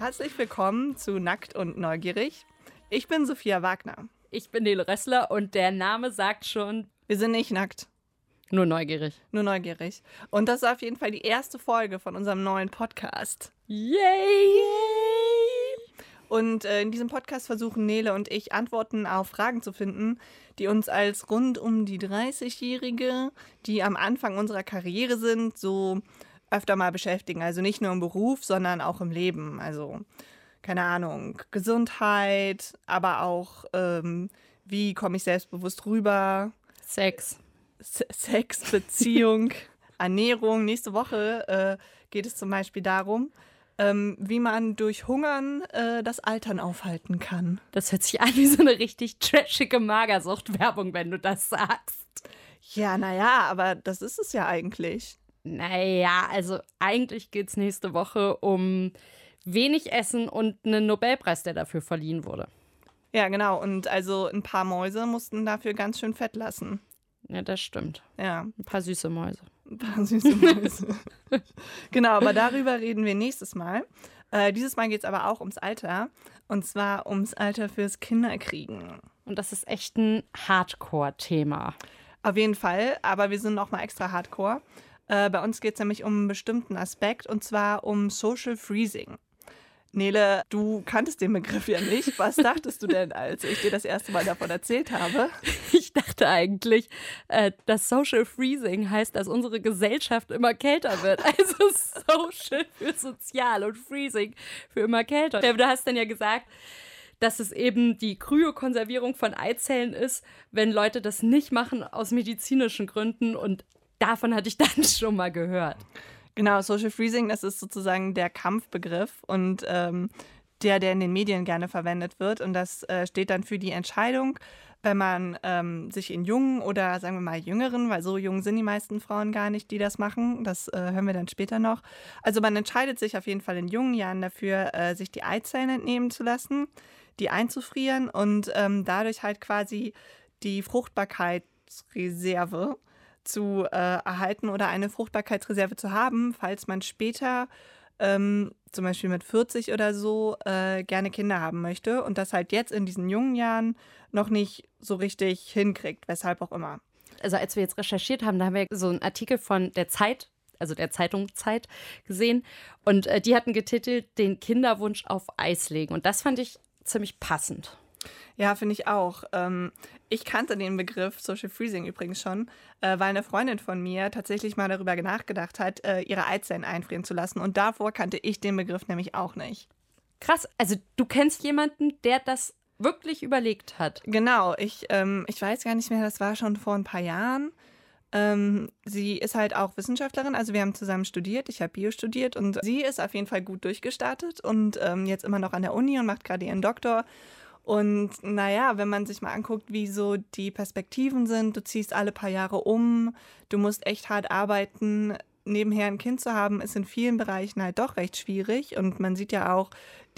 Herzlich willkommen zu Nackt und Neugierig. Ich bin Sophia Wagner. Ich bin Nele Rössler und der Name sagt schon, wir sind nicht nackt. Nur neugierig. Nur neugierig. Und das ist auf jeden Fall die erste Folge von unserem neuen Podcast. Yay! Und in diesem Podcast versuchen Nele und ich Antworten auf Fragen zu finden, die uns als rund um die 30-Jährige, die am Anfang unserer Karriere sind, so öfter mal beschäftigen. Also nicht nur im Beruf, sondern auch im Leben. Also, keine Ahnung, Gesundheit, aber auch wie komme ich selbstbewusst rüber. Sex, Beziehung, Ernährung. Nächste Woche geht es zum Beispiel darum, wie man durch Hungern das Altern aufhalten kann. Das hört sich an wie so eine richtig trashige Magersucht-Werbung, wenn du das sagst. Ja, naja, aber das ist es ja eigentlich. Naja, also eigentlich geht es nächste Woche um wenig Essen und einen Nobelpreis, der dafür verliehen wurde. Ja, genau. Und also ein paar Mäuse mussten dafür ganz schön fett lassen. Ja, das stimmt. Ja. Ein paar süße Mäuse. Ein paar süße Mäuse. Genau, aber darüber reden wir nächstes Mal. Dieses Mal geht es aber auch ums Alter. Und zwar ums Alter fürs Kinderkriegen. Und das ist echt ein Hardcore-Thema. Auf jeden Fall, aber wir sind noch mal extra Hardcore. Bei uns geht es nämlich um einen bestimmten Aspekt, und zwar um Social Freezing. Nele, du kanntest den Begriff ja nicht. Was dachtest du denn, als ich dir das erste Mal davon erzählt habe? Ich dachte eigentlich, dass Social Freezing heißt, dass unsere Gesellschaft immer kälter wird. Also Social für sozial und Freezing für immer kälter. Du hast dann ja gesagt, dass es eben die Kryokonservierung von Eizellen ist, wenn Leute das nicht machen aus medizinischen Gründen. Und davon hatte ich dann schon mal gehört. Genau, Social Freezing, das ist sozusagen der Kampfbegriff und der in den Medien gerne verwendet wird. Und das steht dann für die Entscheidung, wenn man sich in jungen oder sagen wir mal jüngeren, weil so jung sind die meisten Frauen gar nicht, die das machen. Das hören wir dann später noch. Also man entscheidet sich auf jeden Fall in jungen Jahren dafür, sich die Eizellen entnehmen zu lassen, die einzufrieren und dadurch halt quasi die Fruchtbarkeitsreserve zu erhalten oder eine Fruchtbarkeitsreserve zu haben, falls man später zum Beispiel mit 40 oder so gerne Kinder haben möchte und das halt jetzt in diesen jungen Jahren noch nicht so richtig hinkriegt, weshalb auch immer. Also als wir jetzt recherchiert haben, da haben wir so einen Artikel von der Zeit, also der Zeitung Zeit, gesehen und die hatten getitelt, den Kinderwunsch auf Eis legen und das fand ich ziemlich passend. Ja, finde ich auch. Ich kannte den Begriff Social Freezing übrigens schon, weil eine Freundin von mir tatsächlich mal darüber nachgedacht hat, ihre Eizellen einfrieren zu lassen. Und davor kannte ich den Begriff nämlich auch nicht. Krass, also du kennst jemanden, der das wirklich überlegt hat. Genau, ich weiß gar nicht mehr, das war schon vor ein paar Jahren. Sie ist halt auch Wissenschaftlerin, also wir haben zusammen studiert, ich habe Bio studiert und sie ist auf jeden Fall gut durchgestartet und jetzt immer noch an der Uni und macht gerade ihren Doktor. Und naja, wenn man sich mal anguckt, wie so die Perspektiven sind, du ziehst alle paar Jahre um, du musst echt hart arbeiten, nebenher ein Kind zu haben, ist in vielen Bereichen halt doch recht schwierig. Und man sieht ja auch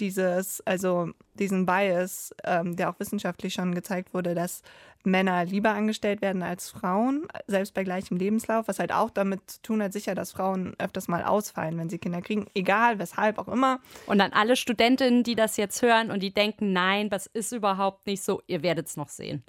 diesen Bias, der auch wissenschaftlich schon gezeigt wurde, dass Männer lieber angestellt werden als Frauen, selbst bei gleichem Lebenslauf, was halt auch damit zu tun hat, sicher, dass Frauen öfters mal ausfallen, wenn sie Kinder kriegen, egal, weshalb auch immer. Und an alle Studentinnen, die das jetzt hören und die denken, nein, das ist überhaupt nicht so, ihr werdet es noch sehen.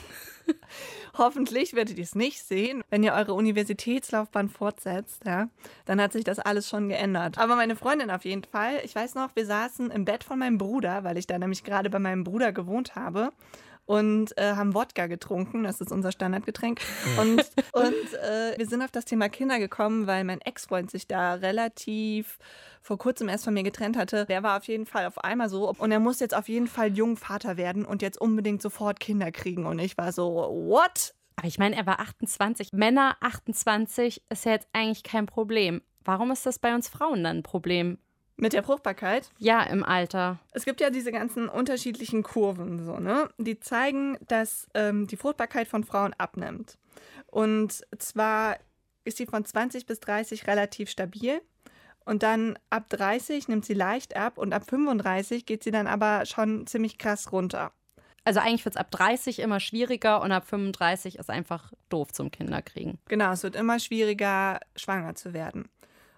Hoffentlich werdet ihr es nicht sehen. Wenn ihr eure Universitätslaufbahn fortsetzt, ja, dann hat sich das alles schon geändert. Aber meine Freundin auf jeden Fall, ich weiß noch, wir saßen im Bett von meinem Bruder, weil ich da nämlich gerade bei meinem Bruder gewohnt habe. Und haben Wodka getrunken, das ist unser Standardgetränk. Und wir sind auf das Thema Kinder gekommen, weil mein Ex-Freund sich da relativ vor kurzem erst von mir getrennt hatte. Der war auf jeden Fall auf einmal so und er muss jetzt auf jeden Fall jung Vater werden und jetzt unbedingt sofort Kinder kriegen. Und ich war so, what? Aber ich meine, er war 28. Männer 28 ist ja jetzt eigentlich kein Problem. Warum ist das bei uns Frauen dann ein Problem? Mit der Fruchtbarkeit? Ja, im Alter. Es gibt ja diese ganzen unterschiedlichen Kurven, so, ne? Die zeigen, dass die Fruchtbarkeit von Frauen abnimmt. Und zwar ist sie von 20 bis 30 relativ stabil. Und dann ab 30 nimmt sie leicht ab und ab 35 geht sie dann aber schon ziemlich krass runter. Also eigentlich wird es ab 30 immer schwieriger und ab 35 ist einfach doof zum Kinderkriegen. Genau, es wird immer schwieriger, schwanger zu werden.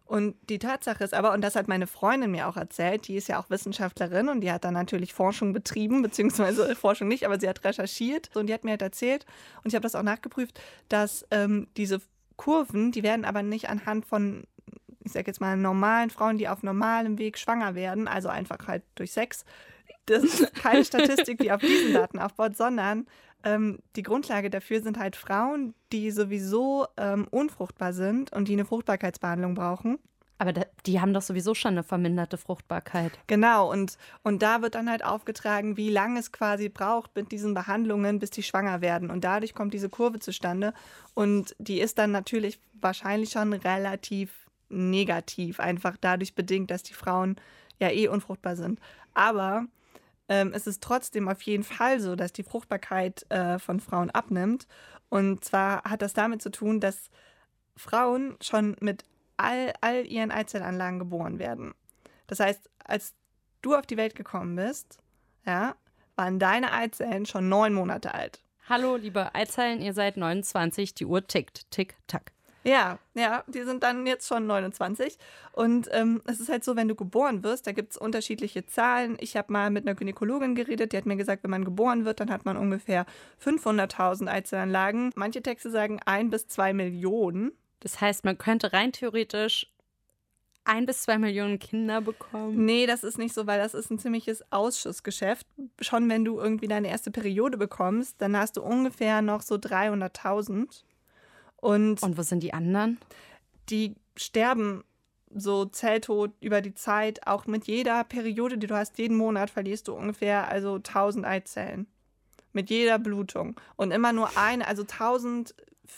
Und die Tatsache ist aber, und das hat meine Freundin mir auch erzählt, die ist ja auch Wissenschaftlerin und die hat dann natürlich Forschung betrieben, beziehungsweise Forschung nicht, aber sie hat recherchiert. Und die hat mir halt erzählt, und ich habe das auch nachgeprüft, dass diese Kurven, die werden aber nicht anhand von, ich sag jetzt mal, normalen Frauen, die auf normalem Weg schwanger werden, also einfach halt durch Sex. Das ist keine Statistik, die auf diesen Daten aufbaut, sondern die Grundlage dafür sind halt Frauen, die sowieso unfruchtbar sind und die eine Fruchtbarkeitsbehandlung brauchen. Aber die haben doch sowieso schon eine verminderte Fruchtbarkeit. Genau, und da wird dann halt aufgetragen, wie lange es quasi braucht mit diesen Behandlungen, bis die schwanger werden. Und dadurch kommt diese Kurve zustande. Und die ist dann natürlich wahrscheinlich schon relativ negativ, einfach dadurch bedingt, dass die Frauen ja unfruchtbar sind. Aber es ist trotzdem auf jeden Fall so, dass die Fruchtbarkeit von Frauen abnimmt. Und zwar hat das damit zu tun, dass Frauen schon mit all ihren Eizellanlagen geboren werden. Das heißt, als du auf die Welt gekommen bist, ja, waren deine Eizellen schon 9 Monate alt. Hallo, liebe Eizellen, ihr seid 29, die Uhr tickt. Tick, tack. Ja, die sind dann jetzt schon 29. Und es ist halt so, wenn du geboren wirst, da gibt es unterschiedliche Zahlen. Ich habe mal mit einer Gynäkologin geredet, die hat mir gesagt, wenn man geboren wird, dann hat man ungefähr 500.000 Einzelanlagen. Manche Texte sagen 1 bis 2 Millionen. Das heißt, man könnte rein theoretisch 1 bis 2 Millionen Kinder bekommen. Nee, das ist nicht so, weil das ist ein ziemliches Ausschussgeschäft. Schon wenn du irgendwie deine erste Periode bekommst, dann hast du ungefähr noch so 300.000. Und wo sind die anderen? Die sterben so zelltot über die Zeit. Auch mit jeder Periode, die du hast, jeden Monat verlierst du ungefähr 1.000 Eizellen. Mit jeder Blutung. Und immer nur eine, also 1.000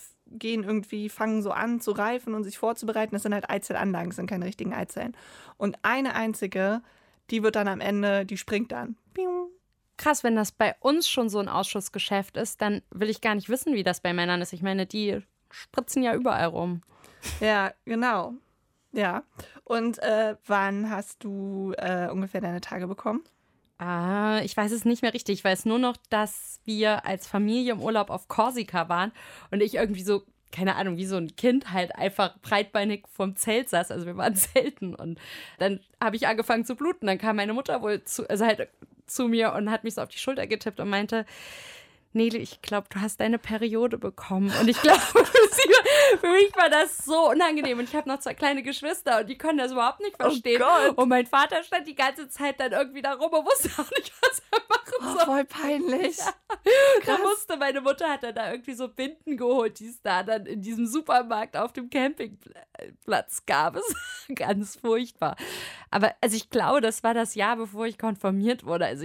fangen so an zu reifen und sich vorzubereiten. Das sind halt Eizellanlagen, das sind keine richtigen Eizellen. Und eine einzige, die wird dann am Ende, die springt dann. Pium. Krass, wenn das bei uns schon so ein Ausschussgeschäft ist, dann will ich gar nicht wissen, wie das bei Männern ist. Ich meine, die spritzen ja überall rum. Ja, genau. Ja. Und wann hast du ungefähr deine Tage bekommen? Ich weiß es nicht mehr richtig. Ich weiß nur noch, dass wir als Familie im Urlaub auf Korsika waren und ich irgendwie so, keine Ahnung, wie so ein Kind halt einfach breitbeinig vorm Zelt saß. Also wir waren selten und dann habe ich angefangen zu bluten. Dann kam meine Mutter wohl zu mir und hat mich so auf die Schulter getippt und meinte, Nele, ich glaube, du hast deine Periode bekommen. Und ich glaube, für mich war das so unangenehm. Und ich habe noch 2 kleine Geschwister und die können das überhaupt nicht verstehen. Oh Gott. Und mein Vater stand die ganze Zeit dann irgendwie da rum und wusste auch nicht, was er machen soll. Voll peinlich. Ja. Meine Mutter hat dann da irgendwie so Binden geholt, die es da dann in diesem Supermarkt auf dem Campingplatz gab. Es war ganz furchtbar. Aber also ich glaube, das war das Jahr, bevor ich konfirmiert wurde. Also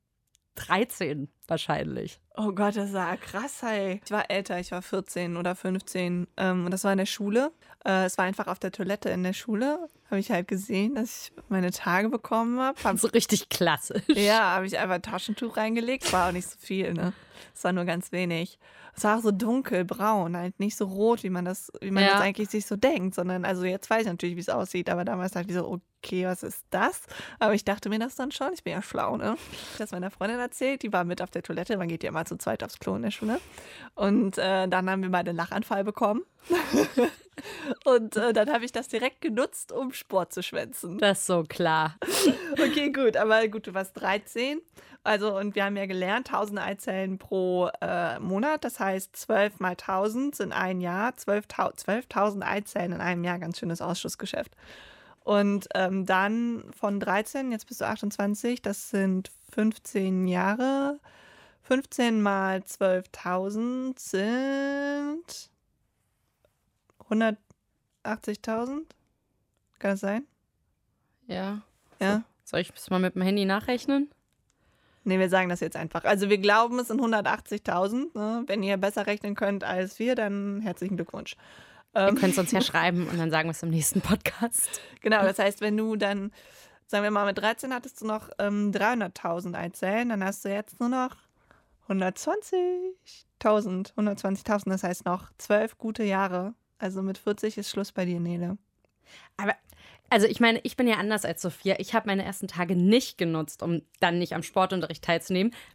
13 wahrscheinlich. Oh Gott, das war krass, ey. Ich war älter, ich war 14 oder 15 und das war in der Schule. Es war einfach auf der Toilette in der Schule. Habe ich halt gesehen, dass ich meine Tage bekommen habe. So richtig klassisch. Ja, habe ich einfach ein Taschentuch reingelegt. War auch nicht so viel, ne? Es war nur ganz wenig. Es war auch so dunkelbraun, halt nicht so rot, wie man das eigentlich sich so denkt, sondern, also jetzt weiß ich natürlich, wie es aussieht, aber damals dachte ich so, okay, was ist das? Aber ich dachte mir das dann schon, ich bin ja schlau, ne? Ich habe das meiner Freundin erzählt, die war mit auf der Toilette, man geht ja mal zu zweit aufs Klo in der Schule. Und dann haben wir beide einen Lachanfall bekommen. Und dann habe ich das direkt genutzt, um Sport zu schwänzen. Das ist so klar. Okay, gut, aber gut, du warst 13. Also, und wir haben ja gelernt, 1000 Eizellen pro Monat. Das heißt, 12 mal 1000 sind ein Jahr. 12.000 Eizellen in einem Jahr, ganz schönes Ausschussgeschäft. Und dann von 13, jetzt bist du 28, das sind 15 Jahre. 15 mal 12.000 sind 180.000. Kann das sein? Ja. Ja. Soll ich es mal mit dem Handy nachrechnen? Nee, wir sagen das jetzt einfach. Also wir glauben, es sind 180.000. Ne? Wenn ihr besser rechnen könnt als wir, dann herzlichen Glückwunsch. Ihr könnt es uns ja schreiben und dann sagen wir es im nächsten Podcast. Genau, das heißt, wenn du dann, sagen wir mal, mit 13 hattest du noch 300.000 Eizellen, dann hast du jetzt nur noch 120.000. Das heißt noch 12 gute Jahre. Also mit 40 ist Schluss bei dir, Nele. Aber, also ich meine, ich bin ja anders als Sophia. Ich habe meine ersten Tage nicht genutzt, um dann nicht am Sportunterricht teilzunehmen.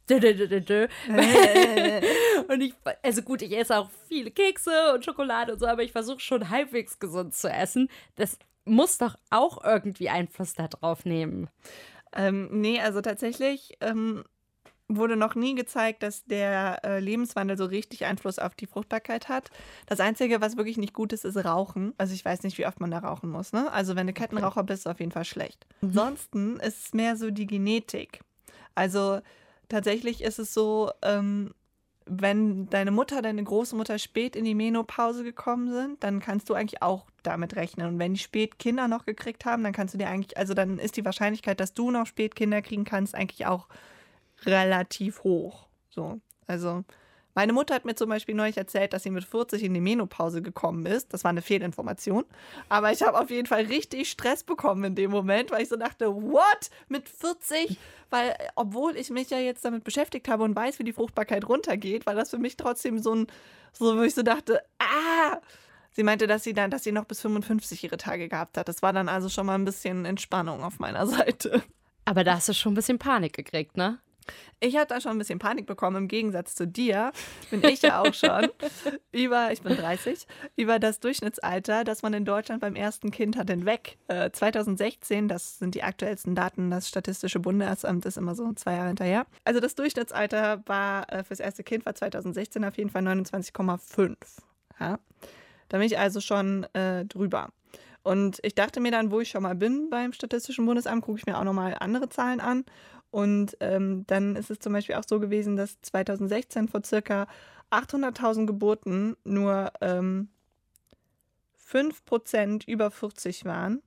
Dö, dö, dö, dö, dö. Und ich esse auch viele Kekse und Schokolade und so, aber ich versuche schon halbwegs gesund zu essen. Das muss doch auch irgendwie Einfluss darauf nehmen. Nee, also tatsächlich wurde noch nie gezeigt, dass der Lebenswandel so richtig Einfluss auf die Fruchtbarkeit hat. Das Einzige, was wirklich nicht gut ist, ist Rauchen. Also ich weiß nicht, wie oft man da rauchen muss. Ne? Also wenn du Kettenraucher bist, ist auf jeden Fall schlecht. Ansonsten ist es mehr so die Genetik. Also tatsächlich ist es so, wenn deine Mutter, deine Großmutter spät in die Menopause gekommen sind, dann kannst du eigentlich auch damit rechnen. Und wenn die spät Kinder noch gekriegt haben, dann kannst du dir eigentlich, also dann ist die Wahrscheinlichkeit, dass du noch spät Kinder kriegen kannst, eigentlich auch relativ hoch. So, also meine Mutter hat mir zum Beispiel neulich erzählt, dass sie mit 40 in die Menopause gekommen ist. Das war eine Fehlinformation. Aber ich habe auf jeden Fall richtig Stress bekommen in dem Moment, weil ich so dachte, what? Mit 40? Weil, obwohl ich mich ja jetzt damit beschäftigt habe und weiß, wie die Fruchtbarkeit runtergeht, war das für mich trotzdem so wo ich so dachte, Sie meinte, dass sie noch bis 55 ihre Tage gehabt hat. Das war dann also schon mal ein bisschen Entspannung auf meiner Seite. Aber da hast du schon ein bisschen Panik gekriegt, ne? Ich habe da schon ein bisschen Panik bekommen, im Gegensatz zu dir, bin ich ja auch schon, ich bin 30, über das Durchschnittsalter, das man in Deutschland beim ersten Kind hat, hinweg. 2016, das sind die aktuellsten Daten, das Statistische Bundesamt ist immer so 2 Jahre hinterher. Also das Durchschnittsalter war fürs erste Kind war 2016 auf jeden Fall 29,5. Ja? Da bin ich also schon drüber. Und ich dachte mir dann, wo ich schon mal bin beim Statistischen Bundesamt, gucke ich mir auch nochmal andere Zahlen an. Und dann ist es zum Beispiel auch so gewesen, dass 2016 vor circa 800.000 Geburten nur 5% über 40 waren,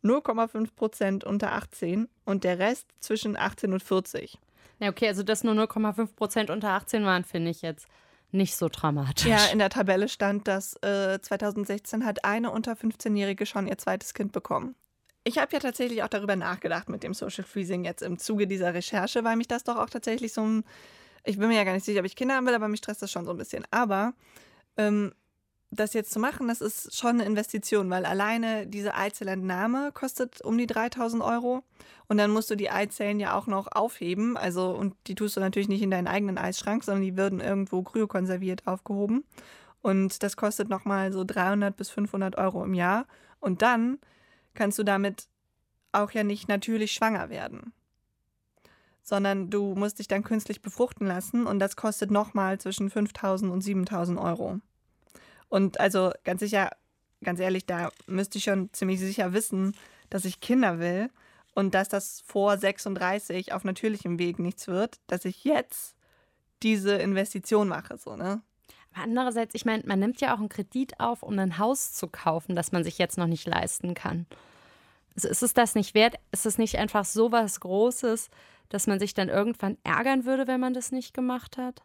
0,5% unter 18 und der Rest zwischen 18 und 40. Ja, okay, also dass nur 0,5% unter 18 waren, finde ich jetzt nicht so dramatisch. Ja, in der Tabelle stand, dass 2016 hat eine unter 15-Jährige schon ihr zweites Kind bekommen. Ich habe ja tatsächlich auch darüber nachgedacht mit dem Social Freezing jetzt im Zuge dieser Recherche, weil mich das doch auch tatsächlich ich bin mir ja gar nicht sicher, ob ich Kinder haben will, aber mich stresst das schon so ein bisschen. Aber das jetzt zu machen, das ist schon eine Investition, weil alleine diese Eizellentnahme kostet um die 3.000 € und dann musst du die Eizellen ja auch noch aufheben, also und die tust du natürlich nicht in deinen eigenen Eisschrank, sondern die würden irgendwo kryokonserviert aufgehoben und das kostet nochmal so 300 bis 500 € im Jahr und dann kannst du damit auch ja nicht natürlich schwanger werden, sondern du musst dich dann künstlich befruchten lassen und das kostet nochmal zwischen 5.000 und 7.000 €. Und also ganz ehrlich, da müsste ich schon ziemlich sicher wissen, dass ich Kinder will und dass das vor 36 auf natürlichem Weg nichts wird, dass ich jetzt diese Investition mache, so, ne? Aber andererseits, ich meine, man nimmt ja auch einen Kredit auf, um ein Haus zu kaufen, das man sich jetzt noch nicht leisten kann. Also ist es das nicht wert? Ist es nicht einfach so was Großes, dass man sich dann irgendwann ärgern würde, wenn man das nicht gemacht hat?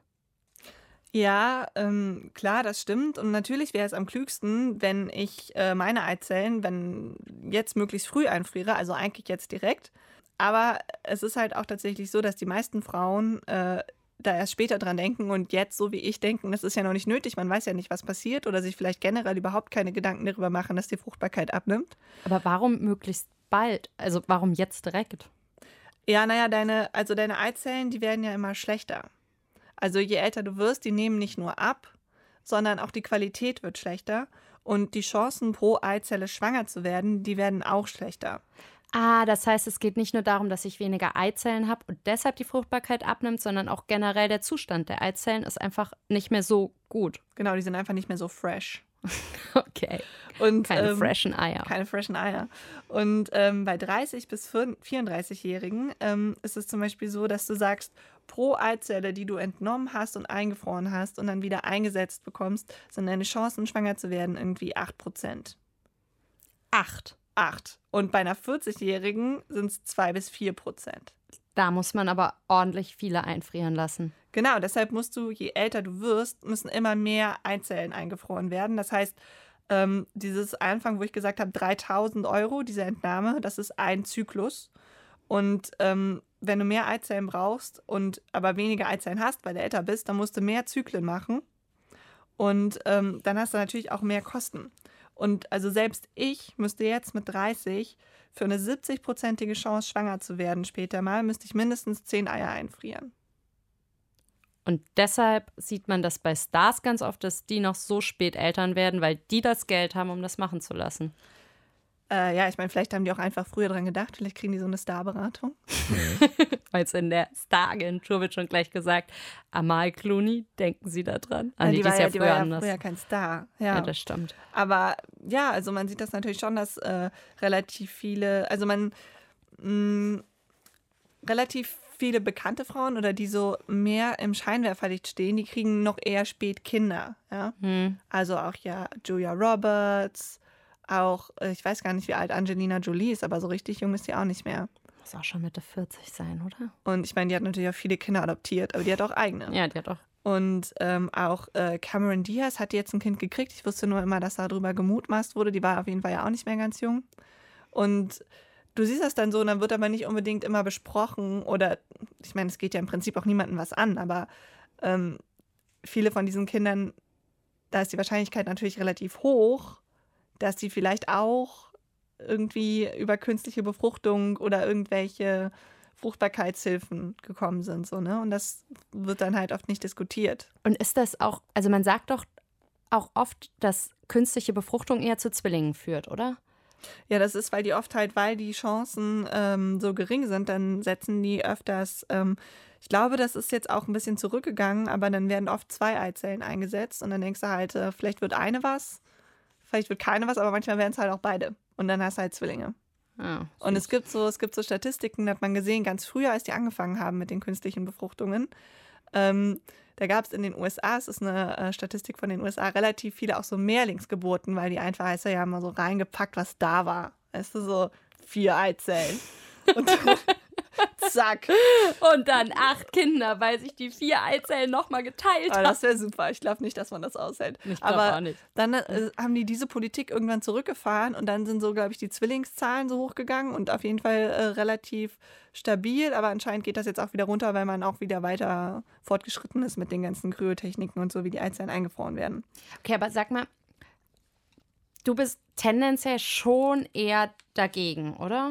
Ja, klar, das stimmt. Und natürlich wäre es am klügsten, wenn ich meine Eizellen, jetzt möglichst früh einfriere, also eigentlich jetzt direkt. Aber es ist halt auch tatsächlich so, dass die meisten Frauen da erst später dran denken und jetzt, so wie ich, denken, das ist ja noch nicht nötig, man weiß ja nicht, was passiert oder sich vielleicht generell überhaupt keine Gedanken darüber machen, dass die Fruchtbarkeit abnimmt. Aber warum möglichst bald? Also warum jetzt direkt? Ja, naja, deine Eizellen, die werden ja immer schlechter. Also je älter du wirst, die nehmen nicht nur ab, sondern auch die Qualität wird schlechter und die Chancen pro Eizelle schwanger zu werden, die werden auch schlechter. Ah, das heißt, es geht nicht nur darum, dass ich weniger Eizellen habe und deshalb die Fruchtbarkeit abnimmt, sondern auch generell der Zustand der Eizellen ist einfach nicht mehr so gut. Genau, die sind einfach nicht mehr so fresh. Okay. Und, keine freshen Eier. Keine freshen Eier. Und bei 30- bis 34-Jährigen ist es zum Beispiel so, dass du sagst, pro Eizelle, die du entnommen hast und eingefroren hast und dann wieder eingesetzt bekommst, sind deine Chancen, schwanger zu werden, irgendwie 8%. 8. Und bei einer 40-Jährigen sind es 2 bis 4%. Da muss man aber ordentlich viele einfrieren lassen. Genau, deshalb musst du, je älter du wirst, müssen immer mehr Eizellen eingefroren werden. Das heißt, dieses Anfang, wo ich gesagt habe, 3.000 €, diese Entnahme, das ist ein Zyklus. Und wenn du mehr Eizellen brauchst und aber weniger Eizellen hast, weil du älter bist, dann musst du mehr Zyklen machen. Und dann hast du natürlich auch mehr Kosten. Und also selbst ich müsste jetzt mit 30 für eine 70-prozentige Chance, schwanger zu werden später mal, müsste ich mindestens 10 Eier einfrieren. Und deshalb sieht man das bei Stars ganz oft, dass die noch so spät Eltern werden, weil die das Geld haben, um das machen zu lassen. Ja, ich meine, vielleicht haben die auch einfach früher dran gedacht, vielleicht kriegen die so eine Starberatung. Weil es in der Star-Agentur wird schon gleich gesagt, Amal Clooney, denken Sie da dran? Die war ja früher kein Star. Ja, das stimmt. Aber ja, also man sieht das natürlich schon, dass relativ viele, relativ viele bekannte Frauen oder die so mehr im Scheinwerferlicht stehen, die kriegen noch eher spät Kinder. Ja? Also auch ja Julia Roberts, auch, ich weiß gar nicht, wie alt Angelina Jolie ist, aber so richtig jung ist sie auch nicht mehr. Muss auch schon Mitte 40 sein, oder? Und ich meine, die hat natürlich auch viele Kinder adoptiert, aber die hat auch eigene. Ja, die hat auch. Und auch Cameron Diaz hat jetzt ein Kind gekriegt. Ich wusste nur immer, dass darüber gemutmaßt wurde. Die war auf jeden Fall ja auch nicht mehr ganz jung. Und du siehst das dann so, und dann wird aber nicht unbedingt immer besprochen. Oder, ich meine, es geht ja im Prinzip auch niemandem was an, aber viele von diesen Kindern, da ist die Wahrscheinlichkeit natürlich relativ hoch, dass sie vielleicht auch irgendwie über künstliche Befruchtung oder irgendwelche Fruchtbarkeitshilfen gekommen sind. So, ne? Und das wird dann halt oft nicht diskutiert. Und ist das auch, also man sagt doch auch oft, dass künstliche Befruchtung eher zu Zwillingen führt, oder? Ja, das ist, weil die Chancen so gering sind, dann setzen die öfters, ich glaube, das ist jetzt auch ein bisschen zurückgegangen, aber dann werden oft 2 Eizellen eingesetzt und dann denkst du halt, vielleicht wird eine was, vielleicht wird keine was, aber manchmal werden es halt auch beide. Und dann hast du halt Zwillinge. Und es gibt so Statistiken, da hat man gesehen, ganz früher, als die angefangen haben mit den künstlichen Befruchtungen, da gab es in den USA, es ist eine Statistik von den USA, relativ viele auch so Mehrlingsgeburten, weil die einfach, heißt ja mal so reingepackt, was da war. Weißt du, so 4 Eizellen. Und zack. Und dann 8 Kinder, weil sich die 4 Eizellen nochmal geteilt haben. Das wäre super. Ich glaube nicht, dass man das aushält. Ich glaube auch nicht. Dann haben die diese Politik irgendwann zurückgefahren und dann sind so, glaube ich, die Zwillingszahlen so hochgegangen und auf jeden Fall relativ stabil. Aber anscheinend geht das jetzt auch wieder runter, weil man auch wieder weiter fortgeschritten ist mit den ganzen Kryotechniken und so, wie die Eizellen eingefroren werden. Okay, aber sag mal, du bist tendenziell schon eher dagegen, oder?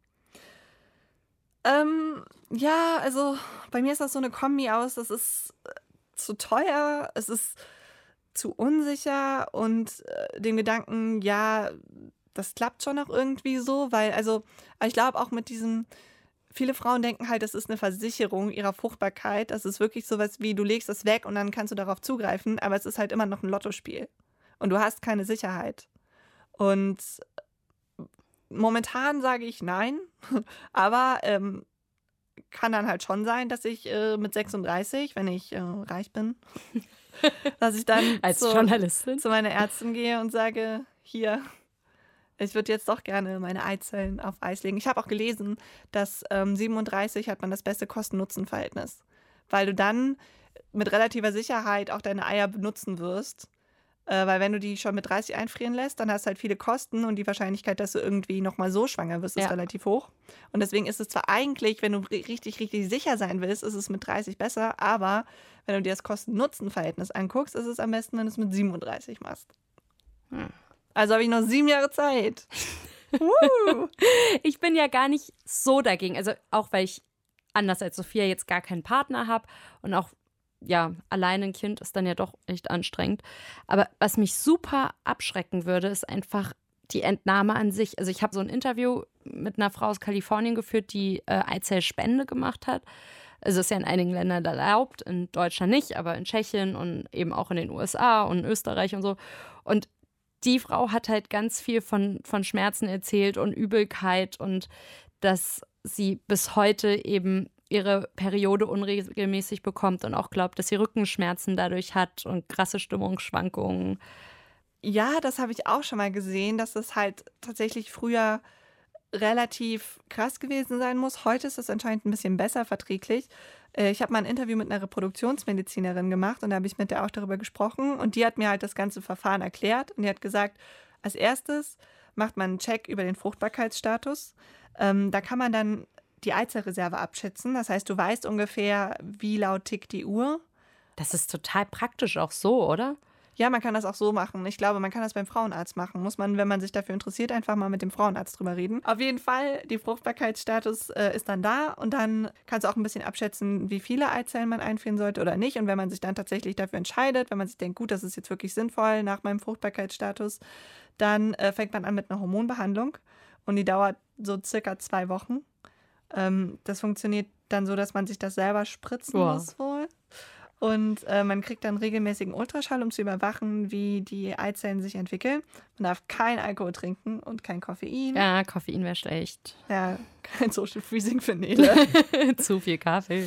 Ja, also bei mir ist das so eine Kombi aus, das ist zu teuer, es ist zu unsicher und dem Gedanken, ja, das klappt schon noch irgendwie so, weil, also ich glaube auch mit diesem, viele Frauen denken halt, das ist eine Versicherung ihrer Fruchtbarkeit, das ist wirklich sowas wie, du legst es weg und dann kannst du darauf zugreifen, aber es ist halt immer noch ein Lottospiel und du hast keine Sicherheit. Und momentan sage ich nein, aber kann dann halt schon sein, dass ich mit 36, wenn ich reich bin, dass ich dann als Journalistin zu meiner Ärztin gehe und sage, hier, ich würde jetzt doch gerne meine Eizellen auf Eis legen. Ich habe auch gelesen, dass 37 hat man das beste Kosten-Nutzen-Verhältnis, weil du dann mit relativer Sicherheit auch deine Eier benutzen wirst. Weil wenn du die schon mit 30 einfrieren lässt, dann hast du halt viele Kosten und die Wahrscheinlichkeit, dass du irgendwie nochmal so schwanger wirst, ist relativ hoch. Und deswegen ist es zwar eigentlich, wenn du richtig, richtig sicher sein willst, ist es mit 30 besser, aber wenn du dir das Kosten-Nutzen-Verhältnis anguckst, ist es am besten, wenn du es mit 37 machst. Also habe ich noch 7 Jahre Zeit. Ich bin ja gar nicht so dagegen, also auch weil ich anders als Sophia jetzt gar keinen Partner habe und auch ja, alleine ein Kind ist dann ja doch echt anstrengend. Aber was mich super abschrecken würde, ist einfach die Entnahme an sich. Also ich habe so ein Interview mit einer Frau aus Kalifornien geführt, die Eizellspende gemacht hat. Also ist ja in einigen Ländern erlaubt, in Deutschland nicht, aber in Tschechien und eben auch in den USA und Österreich und so. Und die Frau hat halt ganz viel von Schmerzen erzählt und Übelkeit und dass sie bis heute eben ihre Periode unregelmäßig bekommt und auch glaubt, dass sie Rückenschmerzen dadurch hat und krasse Stimmungsschwankungen. Ja, das habe ich auch schon mal gesehen, dass es halt tatsächlich früher relativ krass gewesen sein muss. Heute ist es anscheinend ein bisschen besser verträglich. Ich habe mal ein Interview mit einer Reproduktionsmedizinerin gemacht und da habe ich mit der auch darüber gesprochen und die hat mir halt das ganze Verfahren erklärt und die hat gesagt, als erstes macht man einen Check über den Fruchtbarkeitsstatus. Da kann man dann die Eizellreserve abschätzen. Das heißt, du weißt ungefähr, wie laut tickt die Uhr. Das ist total praktisch auch so, oder? Ja, man kann das auch so machen. Ich glaube, man kann das beim Frauenarzt machen. Muss man, wenn man sich dafür interessiert, einfach mal mit dem Frauenarzt drüber reden. Auf jeden Fall, die Fruchtbarkeitsstatus ist dann da und dann kannst du auch ein bisschen abschätzen, wie viele Eizellen man einfrieren sollte oder nicht. Und wenn man sich dann tatsächlich dafür entscheidet, wenn man sich denkt, gut, das ist jetzt wirklich sinnvoll nach meinem Fruchtbarkeitsstatus, dann fängt man an mit einer Hormonbehandlung und die dauert so circa 2 Wochen. Das funktioniert dann so, dass man sich das selber spritzen muss wohl. Und man kriegt dann regelmäßigen Ultraschall, um zu überwachen, wie die Eizellen sich entwickeln. Man darf kein Alkohol trinken und kein Koffein. Ja, Koffein wäre schlecht. Ja, kein Social Freezing für Nele. Zu viel Kaffee.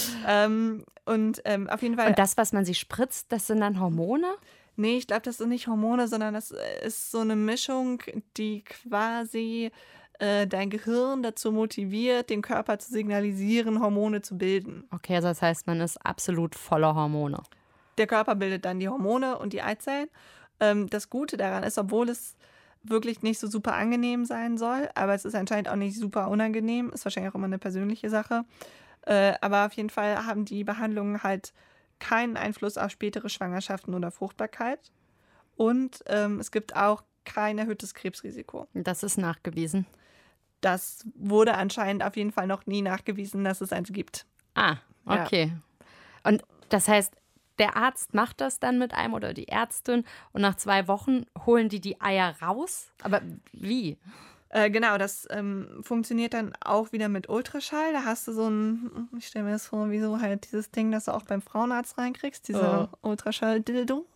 Auf jeden Fall. Und das, was man sich spritzt, das sind dann Hormone? Nee, ich glaube, das sind nicht Hormone, sondern das ist so eine Mischung, die quasi dein Gehirn dazu motiviert, dem Körper zu signalisieren, Hormone zu bilden. Okay, also das heißt, man ist absolut voller Hormone. Der Körper bildet dann die Hormone und die Eizellen. Das Gute daran ist, obwohl es wirklich nicht so super angenehm sein soll, aber es ist anscheinend auch nicht super unangenehm, ist wahrscheinlich auch immer eine persönliche Sache. Aber auf jeden Fall haben die Behandlungen halt keinen Einfluss auf spätere Schwangerschaften oder Fruchtbarkeit. Und es gibt auch kein erhöhtes Krebsrisiko. Das ist nachgewiesen. Das wurde anscheinend auf jeden Fall noch nie nachgewiesen, dass es eins gibt. Ah, okay. Ja. Und das heißt, der Arzt macht das dann mit einem oder die Ärztin und nach 2 Wochen holen die Eier raus? Aber wie? Genau, das funktioniert dann auch wieder mit Ultraschall. Da hast du so ein, ich stelle mir das vor, wie so halt dieses Ding, das du auch beim Frauenarzt reinkriegst, dieser Ultraschall-Dildo.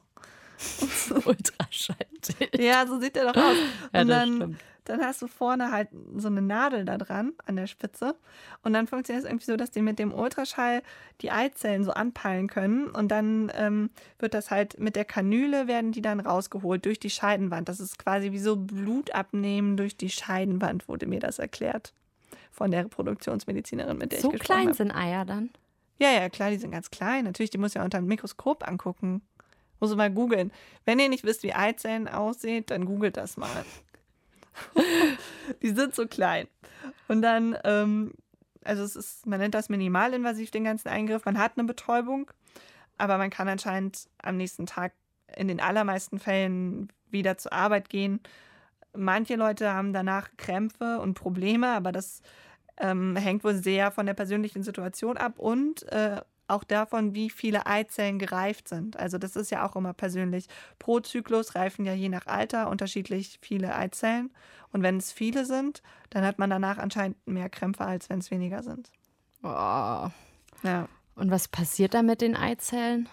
Ultraschall-Dildo. Ja, so sieht der doch aus. Ja, und dann hast du vorne halt so eine Nadel da dran an der Spitze. Und dann funktioniert es irgendwie so, dass die mit dem Ultraschall die Eizellen so anpeilen können. Und dann wird das halt mit der Kanüle, werden die dann rausgeholt durch die Scheidenwand. Das ist quasi wie so Blut abnehmen durch die Scheidenwand, wurde mir das erklärt. Von der Reproduktionsmedizinerin, mit der ich gesprochen habe. So klein sind Eier dann? Ja, klar, die sind ganz klein. Natürlich, die muss ja unter dem Mikroskop angucken. Muss man mal googeln. Wenn ihr nicht wisst, wie Eizellen aussehen, dann googelt das mal. Die sind so klein. Und dann, also man nennt das minimalinvasiv, den ganzen Eingriff. Man hat eine Betäubung, aber man kann anscheinend am nächsten Tag in den allermeisten Fällen wieder zur Arbeit gehen. Manche Leute haben danach Krämpfe und Probleme, aber das hängt wohl sehr von der persönlichen Situation ab und auch davon, wie viele Eizellen gereift sind. Also das ist ja auch immer persönlich. Pro Zyklus reifen ja je nach Alter unterschiedlich viele Eizellen. Und wenn es viele sind, dann hat man danach anscheinend mehr Krämpfe, als wenn es weniger sind. Oh. Ja. Und was passiert da mit den Eizellen?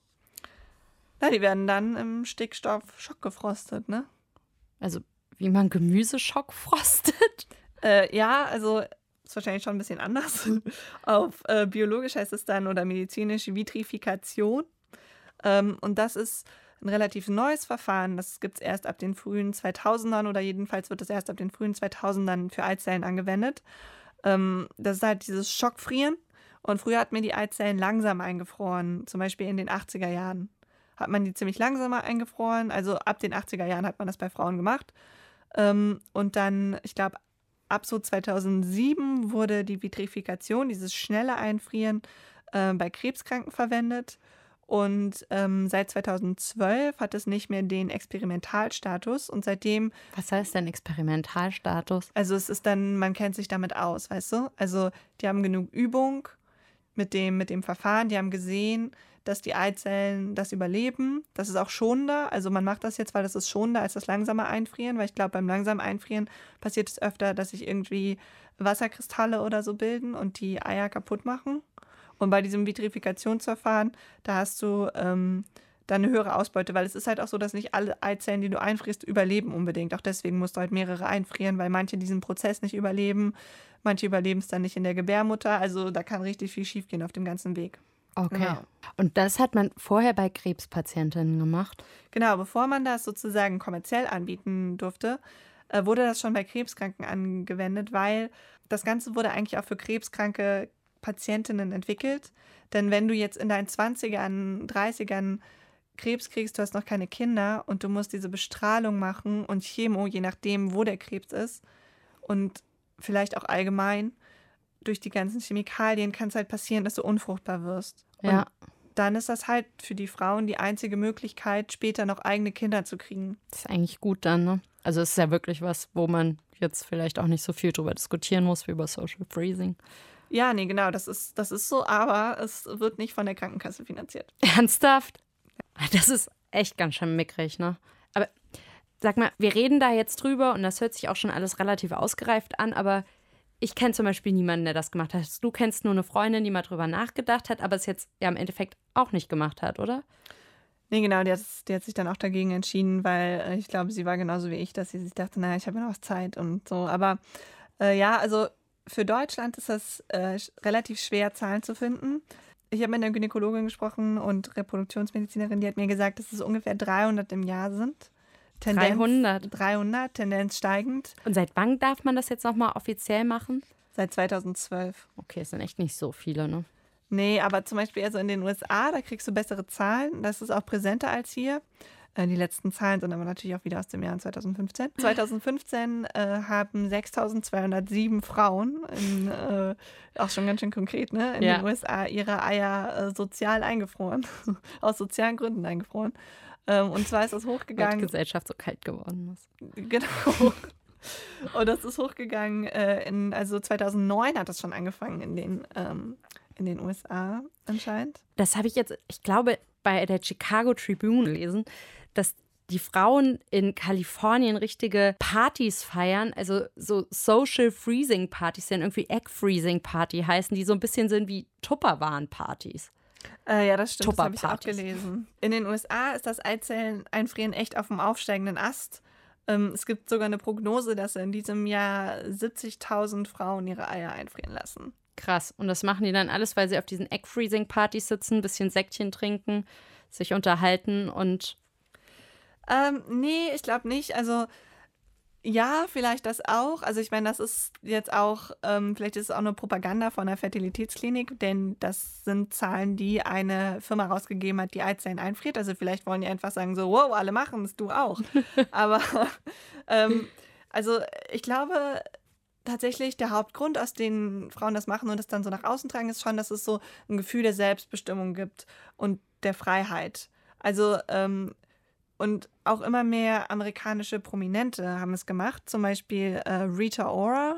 Na, die werden dann im Stickstoff schockgefrostet, ne? Also wie man Gemüseschock frostet? Ja, also ist wahrscheinlich schon ein bisschen anders. Auf biologisch heißt es dann oder medizinisch Vitrifikation. Und das ist ein relativ neues Verfahren. Das gibt es erst ab den frühen 2000ern oder jedenfalls wird es erst ab den frühen 2000ern für Eizellen angewendet. Das ist halt dieses Schockfrieren. Und früher hat man die Eizellen langsam eingefroren, zum Beispiel in den 80er Jahren. Hat man die ziemlich langsamer eingefroren. Also ab den 80er Jahren hat man das bei Frauen gemacht. Und dann, ich glaube, ab so 2007 wurde die Vitrifikation, dieses schnelle Einfrieren, bei Krebskranken verwendet. Und seit 2012 hat es nicht mehr den Experimentalstatus. Und seitdem... Was heißt denn Experimentalstatus? Also es ist dann, man kennt sich damit aus, weißt du? Also die haben genug Übung mit dem Verfahren. Die haben gesehen, dass die Eizellen das überleben. Das ist auch schonender. Also man macht das jetzt, weil das ist schonender als das langsame Einfrieren. Weil ich glaube, beim langsamen Einfrieren passiert es öfter, dass sich irgendwie Wasserkristalle oder so bilden und die Eier kaputt machen. Und bei diesem Vitrifikationsverfahren, da hast du dann eine höhere Ausbeute, weil es ist halt auch so, dass nicht alle Eizellen, die du einfrierst, überleben unbedingt. Auch deswegen musst du halt mehrere einfrieren, weil manche diesen Prozess nicht überleben, manche überleben es dann nicht in der Gebärmutter. Also da kann richtig viel schiefgehen auf dem ganzen Weg. Okay. Genau. Und das hat man vorher bei Krebspatientinnen gemacht? Genau, bevor man das sozusagen kommerziell anbieten durfte, wurde das schon bei Krebskranken angewendet, weil das Ganze wurde eigentlich auch für krebskranke Patientinnen entwickelt. Denn wenn du jetzt in deinen 20ern, 30ern Krebs kriegst, du hast noch keine Kinder und du musst diese Bestrahlung machen und Chemo, je nachdem, wo der Krebs ist und vielleicht auch allgemein durch die ganzen Chemikalien kann es halt passieren, dass du unfruchtbar wirst. Ja. Und dann ist das halt für die Frauen die einzige Möglichkeit, später noch eigene Kinder zu kriegen. Das ist eigentlich gut dann, ne? Also es ist ja wirklich was, wo man jetzt vielleicht auch nicht so viel drüber diskutieren muss wie über Social Freezing. Ja, nee, genau, das ist so, aber es wird nicht von der Krankenkasse finanziert. Ernsthaft? Das ist echt ganz schön mickrig, ne? Aber sag mal, wir reden da jetzt drüber und das hört sich auch schon alles relativ ausgereift an, aber ich kenne zum Beispiel niemanden, der das gemacht hat. Du kennst nur eine Freundin, die mal drüber nachgedacht hat, aber es jetzt ja im Endeffekt auch nicht gemacht hat, oder? Nee, genau, die hat sich dann auch dagegen entschieden, weil ich glaube, sie war genauso wie ich, dass sie sich dachte, naja, ich habe ja noch Zeit und so. Aber ja, also für Deutschland ist das relativ schwer, Zahlen zu finden. Ich habe mit einer Gynäkologin gesprochen und Reproduktionsmedizinerin, die hat mir gesagt, dass es ungefähr 300 im Jahr sind. 300, Tendenz steigend. Und seit wann darf man das jetzt nochmal offiziell machen? Seit 2012. Okay, es sind echt nicht so viele, ne? Nee, aber zum Beispiel also in den USA, da kriegst du bessere Zahlen. Das ist auch präsenter als hier. Die letzten Zahlen sind aber natürlich auch wieder aus dem Jahr 2015. 2015 haben 6.207 Frauen, auch schon ganz schön konkret, ne, in den USA ihre Eier sozial eingefroren. Aus sozialen Gründen eingefroren. Und zwar ist das hochgegangen. Weil die Gesellschaft so kalt geworden ist. Genau. Und das ist hochgegangen, also 2009 hat das schon angefangen in den USA anscheinend. Das habe ich jetzt, ich glaube, bei der Chicago Tribune gelesen, dass die Frauen in Kalifornien richtige Partys feiern, also so Social Freezing Partys, die dann irgendwie Egg Freezing Party heißen, die so ein bisschen sind wie Tupperwaren-Partys. Ja, das stimmt, das habe ich auch gelesen. In den USA ist das Eizellen-Einfrieren echt auf dem aufsteigenden Ast. Es gibt sogar eine Prognose, dass in diesem Jahr 70.000 Frauen ihre Eier einfrieren lassen. Krass. Und das machen die dann alles, weil sie auf diesen Egg-Freezing-Partys sitzen, ein bisschen Säckchen trinken, sich unterhalten und... Nee, ich glaube nicht. Also ja, vielleicht das auch. Also ich meine, das ist jetzt auch, vielleicht ist es auch eine Propaganda von einer Fertilitätsklinik, denn das sind Zahlen, die eine Firma rausgegeben hat, die Eizellen einfriert. Also vielleicht wollen die einfach sagen so, wow, alle machen es, du auch. Aber also ich glaube tatsächlich, der Hauptgrund, aus dem Frauen das machen und das dann so nach außen tragen, ist schon, dass es so ein Gefühl der Selbstbestimmung gibt und der Freiheit. Also und auch immer mehr amerikanische Prominente haben es gemacht. Zum Beispiel Rita Ora.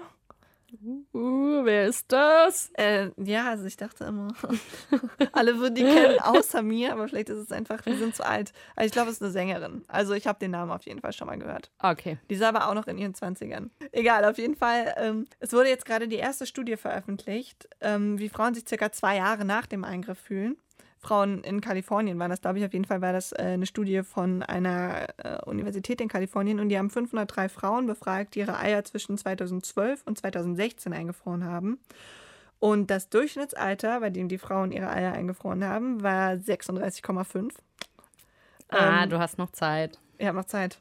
Wer ist das? Ja, also ich dachte immer, alle würden die kennen, außer mir. Aber vielleicht ist es einfach, wir sind zu alt. Also ich glaube, es ist eine Sängerin. Also ich habe den Namen auf jeden Fall schon mal gehört. Okay. Die ist aber auch noch in ihren 20ern. Egal, auf jeden Fall. Es wurde jetzt gerade die erste Studie veröffentlicht, wie Frauen sich circa 2 Jahre nach dem Eingriff fühlen. Frauen in Kalifornien waren das, glaube ich. Auf jeden Fall war das eine Studie von einer Universität in Kalifornien. Und die haben 503 Frauen befragt, die ihre Eier zwischen 2012 und 2016 eingefroren haben. Und das Durchschnittsalter, bei dem die Frauen ihre Eier eingefroren haben, war 36,5. Du hast noch Zeit. Ich habe noch Zeit.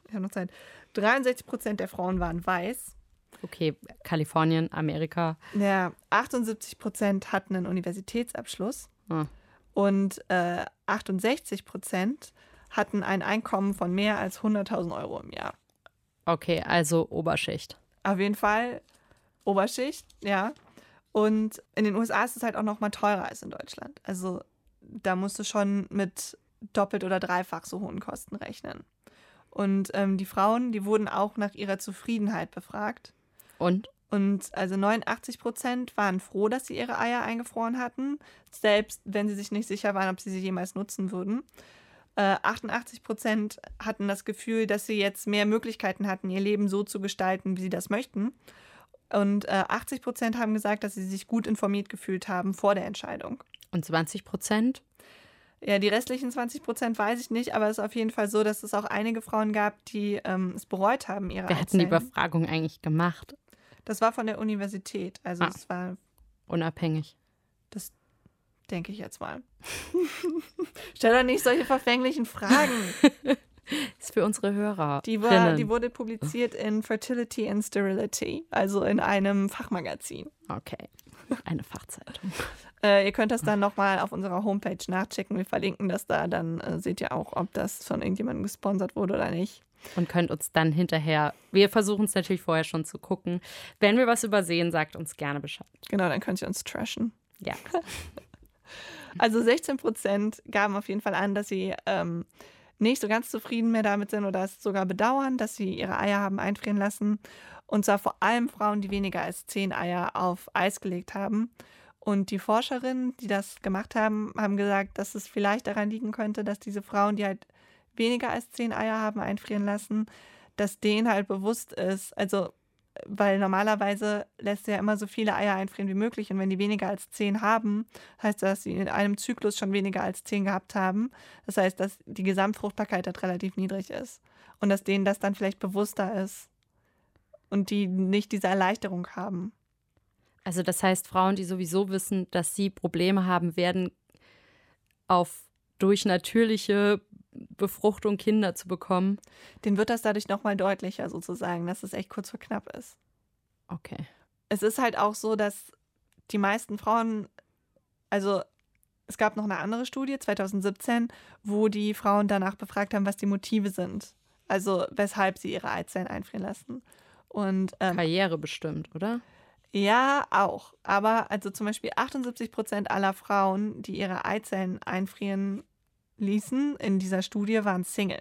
63% der Frauen waren weiß. Okay, Kalifornien, Amerika. Ja, 78% hatten einen Universitätsabschluss. Und 68% hatten ein Einkommen von mehr als 100.000 Euro im Jahr. Okay, also Oberschicht. Auf jeden Fall Oberschicht, ja. Und in den USA ist es halt auch noch mal teurer als in Deutschland. Also da musst du schon mit doppelt oder dreifach so hohen Kosten rechnen. Und die Frauen, die wurden auch nach ihrer Zufriedenheit befragt. Und also 89% waren froh, dass sie ihre Eier eingefroren hatten, selbst wenn sie sich nicht sicher waren, ob sie jemals nutzen würden. 88% hatten das Gefühl, dass sie jetzt mehr Möglichkeiten hatten, ihr Leben so zu gestalten, wie sie das möchten. Und 80% haben gesagt, dass sie sich gut informiert gefühlt haben vor der Entscheidung. Und 20%? Ja, die restlichen 20% weiß ich nicht, aber es ist auf jeden Fall so, dass es auch einige Frauen gab, die es bereut haben, ihre Wer hat denn die Befragung eigentlich gemacht? Das war von der Universität, also es war unabhängig. Das denke ich jetzt mal. Stell doch nicht solche verfänglichen Fragen. Ist für unsere Hörer. Die wurde publiziert in Fertility and Sterility, also in einem Fachmagazin. Okay, eine Fachzeitung. Ihr könnt das dann nochmal auf unserer Homepage nachchecken. Wir verlinken das da, dann seht ihr auch, ob das von irgendjemandem gesponsert wurde oder nicht. Und könnt uns dann hinterher, wir versuchen es natürlich vorher schon zu gucken. Wenn wir was übersehen, sagt uns gerne Bescheid. Genau, dann könnt ihr uns trashen. Ja. Also 16% gaben auf jeden Fall an, dass sie nicht so ganz zufrieden mehr damit sind oder es sogar bedauern, dass sie ihre Eier haben einfrieren lassen. Und zwar vor allem Frauen, die weniger als 10 Eier auf Eis gelegt haben. Und die Forscherinnen, die das gemacht haben, haben gesagt, dass es vielleicht daran liegen könnte, dass diese Frauen, die halt weniger als 10 Eier haben einfrieren lassen, dass denen halt bewusst ist, also weil normalerweise lässt du ja immer so viele Eier einfrieren wie möglich und wenn die weniger als 10 haben, heißt das, dass sie in einem Zyklus schon weniger als 10 gehabt haben. Das heißt, dass die Gesamtfruchtbarkeit halt relativ niedrig ist und dass denen das dann vielleicht bewusster ist und die nicht diese Erleichterung haben. Also das heißt, Frauen, die sowieso wissen, dass sie Probleme haben werden, durch natürliche Befruchtung Kinder zu bekommen. Denen wird das dadurch nochmal deutlicher sozusagen, dass es echt kurz vor knapp ist. Okay. Es ist halt auch so, dass die meisten Frauen, also es gab noch eine andere Studie, 2017, wo die Frauen danach befragt haben, was die Motive sind. Also weshalb sie ihre Eizellen einfrieren lassen. Und Karriere bestimmt, oder? ja, auch. Aber also zum Beispiel 78% aller Frauen, die ihre Eizellen einfrieren ließen in dieser Studie, waren Single.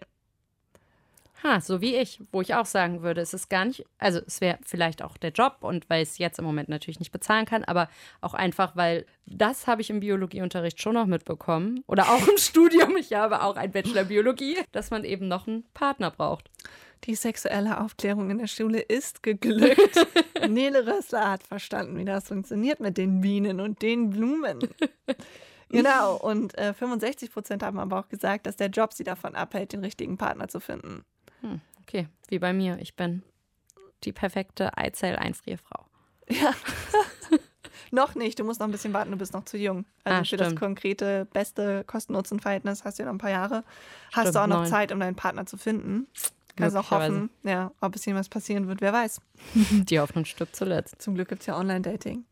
So wie ich, wo ich auch sagen würde, es ist gar nicht, also es wäre vielleicht auch der Job und weil ich es jetzt im Moment natürlich nicht bezahlen kann, aber auch einfach, weil das habe ich im Biologieunterricht schon noch mitbekommen oder auch im Studium, ich habe auch ein Bachelor Biologie, dass man eben noch einen Partner braucht. Die sexuelle Aufklärung in der Schule ist geglückt. Nele Rössler hat verstanden, wie das funktioniert mit den Bienen und den Blumen. Genau, und 65% haben aber auch gesagt, dass der Job sie davon abhält, den richtigen Partner zu finden. Okay, wie bei mir. Ich bin die perfekte Eizell-Einfrierfrau. Ja, noch nicht. Du musst noch ein bisschen warten, du bist noch zu jung. Also für das konkrete, beste Kosten-Nutzen-Verhältnis hast du ja noch ein paar Jahre. Hast du auch noch Zeit, um deinen Partner zu finden. Kannst auch hoffen, ja, ob es jemals passieren wird, wer weiß. Die Hoffnung stirbt zuletzt. Zum Glück gibt es ja Online-Dating.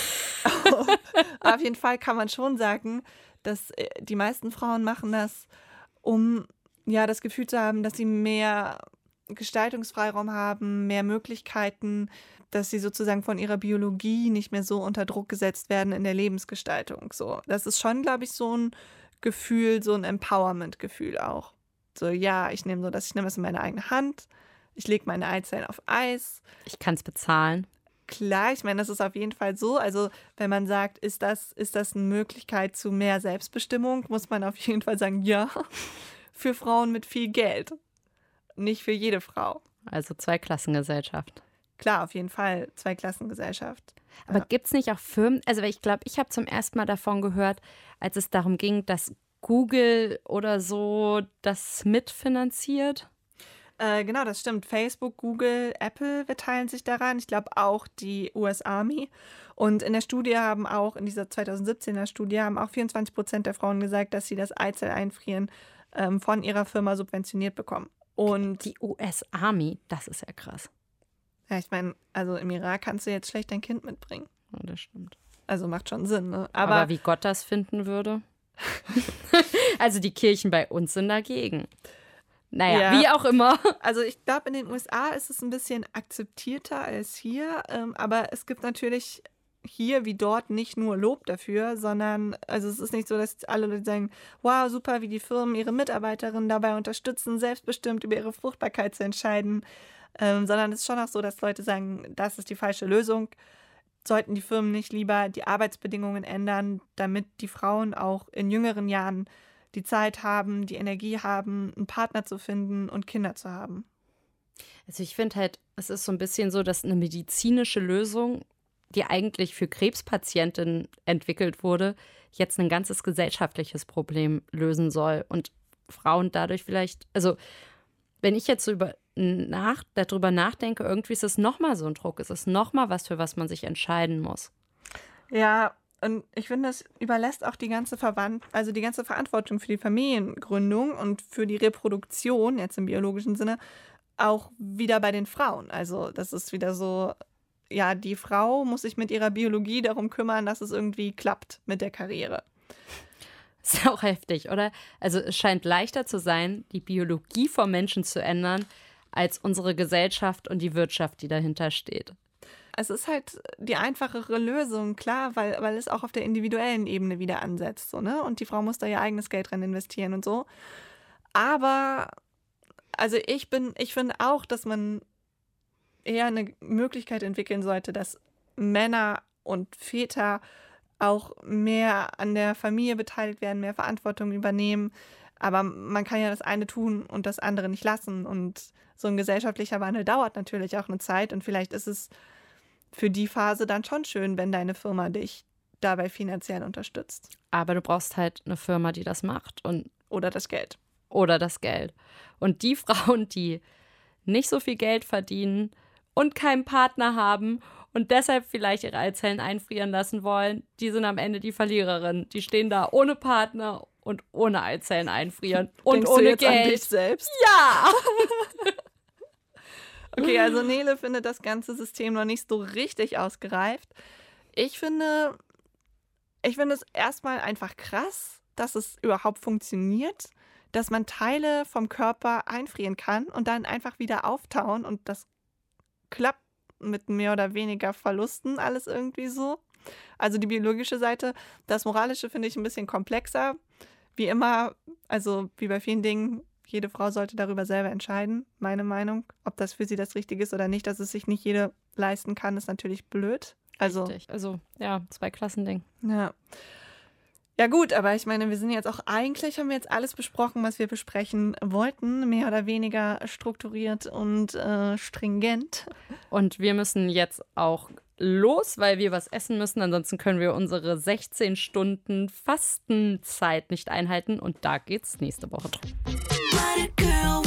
Auf jeden Fall kann man schon sagen, dass die meisten Frauen machen das, um ja das Gefühl zu haben, dass sie mehr Gestaltungsfreiraum haben, mehr Möglichkeiten, dass sie sozusagen von ihrer Biologie nicht mehr so unter Druck gesetzt werden in der Lebensgestaltung. So, das ist schon, glaube ich, so ein Gefühl, so ein Empowerment-Gefühl auch. So, ja, ich nehme es in meine eigene Hand, ich lege meine Eizellen auf Eis. Ich kann es bezahlen. Klar, ich meine, das ist auf jeden Fall so. Also, wenn man sagt, ist das eine Möglichkeit zu mehr Selbstbestimmung, muss man auf jeden Fall sagen, ja, für Frauen mit viel Geld. Nicht für jede Frau. Also Zweiklassengesellschaft. Klar, auf jeden Fall Zweiklassengesellschaft. Aber gibt es nicht auch Firmen, also ich glaube, ich habe zum ersten Mal davon gehört, als es darum ging, dass Google oder so das mitfinanziert? Genau, das stimmt. Facebook, Google, Apple beteiligen sich daran. Ich glaube auch die US Army. Und in der Studie in dieser 2017er Studie haben auch 24% der Frauen gesagt, dass sie das Eizell-Einfrieren von ihrer Firma subventioniert bekommen. Und die US Army, das ist ja krass. Ja, ich meine, also im Irak kannst du jetzt schlecht dein Kind mitbringen. Ja, das stimmt. Also macht schon Sinn, ne? Aber wie Gott das finden würde? Also die Kirchen bei uns sind dagegen. Naja, ja. Wie auch immer. Also ich glaube, in den USA ist es ein bisschen akzeptierter als hier. Aber es gibt natürlich hier wie dort nicht nur Lob dafür, sondern also es ist nicht so, dass alle Leute sagen, wow, super, wie die Firmen ihre Mitarbeiterinnen dabei unterstützen, selbstbestimmt über ihre Fruchtbarkeit zu entscheiden. Sondern es ist schon auch so, dass Leute sagen, das ist die falsche Lösung. Sollten die Firmen nicht lieber die Arbeitsbedingungen ändern, damit die Frauen auch in jüngeren Jahren die Zeit haben, die Energie haben, einen Partner zu finden und Kinder zu haben? Also ich finde halt, es ist so ein bisschen so, dass eine medizinische Lösung, die eigentlich für Krebspatientinnen entwickelt wurde, jetzt ein ganzes gesellschaftliches Problem lösen soll. Und Frauen dadurch vielleicht, also wenn ich jetzt so darüber nachdenke, irgendwie ist es nochmal so ein Druck. Es ist nochmal was, für was man sich entscheiden muss. Ja, und ich finde, es überlässt auch die ganze Verantwortung für die Familiengründung und für die Reproduktion, jetzt im biologischen Sinne, auch wieder bei den Frauen. Also das ist wieder so, ja, die Frau muss sich mit ihrer Biologie darum kümmern, dass es irgendwie klappt mit der Karriere. Ist ja auch heftig, oder? Also es scheint leichter zu sein, die Biologie vom Menschen zu ändern, als unsere Gesellschaft und die Wirtschaft, die dahinter steht. es ist halt die einfachere Lösung, klar, weil es auch auf der individuellen Ebene wieder ansetzt. So, ne? Und die Frau muss da ihr eigenes Geld rein investieren und so. Aber also ich finde auch, dass man eher eine Möglichkeit entwickeln sollte, dass Männer und Väter auch mehr an der Familie beteiligt werden, mehr Verantwortung übernehmen. Aber man kann ja das eine tun und das andere nicht lassen. Und so ein gesellschaftlicher Wandel dauert natürlich auch eine Zeit. Und vielleicht ist es für die Phase dann schon schön, wenn deine Firma dich dabei finanziell unterstützt. Aber du brauchst halt eine Firma, die das macht. Oder das Geld. Oder das Geld. Und die Frauen, die nicht so viel Geld verdienen und keinen Partner haben und deshalb vielleicht ihre Eizellen einfrieren lassen wollen, die sind am Ende die Verliererin. Die stehen da ohne Partner und ohne Eizellen einfrieren und Denkst ohne du jetzt Geld. An dich selbst? Ja! Okay, also Nele findet das ganze System noch nicht so richtig ausgereift. Ich finde es erstmal einfach krass, dass es überhaupt funktioniert, dass man Teile vom Körper einfrieren kann und dann einfach wieder auftauen und das klappt mit mehr oder weniger Verlusten alles irgendwie so. Also die biologische Seite. Das Moralische finde ich ein bisschen komplexer. Wie immer, also wie bei vielen Dingen, jede Frau sollte darüber selber entscheiden, meine Meinung. Ob das für sie das Richtige ist oder nicht, dass es sich nicht jede leisten kann, ist natürlich blöd. Richtig. Also, ja, Zwei-Klassen-Ding. Ja. Ja gut, aber ich meine, haben wir jetzt alles besprochen, was wir besprechen wollten, mehr oder weniger strukturiert und stringent. Und wir müssen jetzt auch los, weil wir was essen müssen. Ansonsten können wir unsere 16 Stunden Fastenzeit nicht einhalten. Und da geht's nächste Woche drum.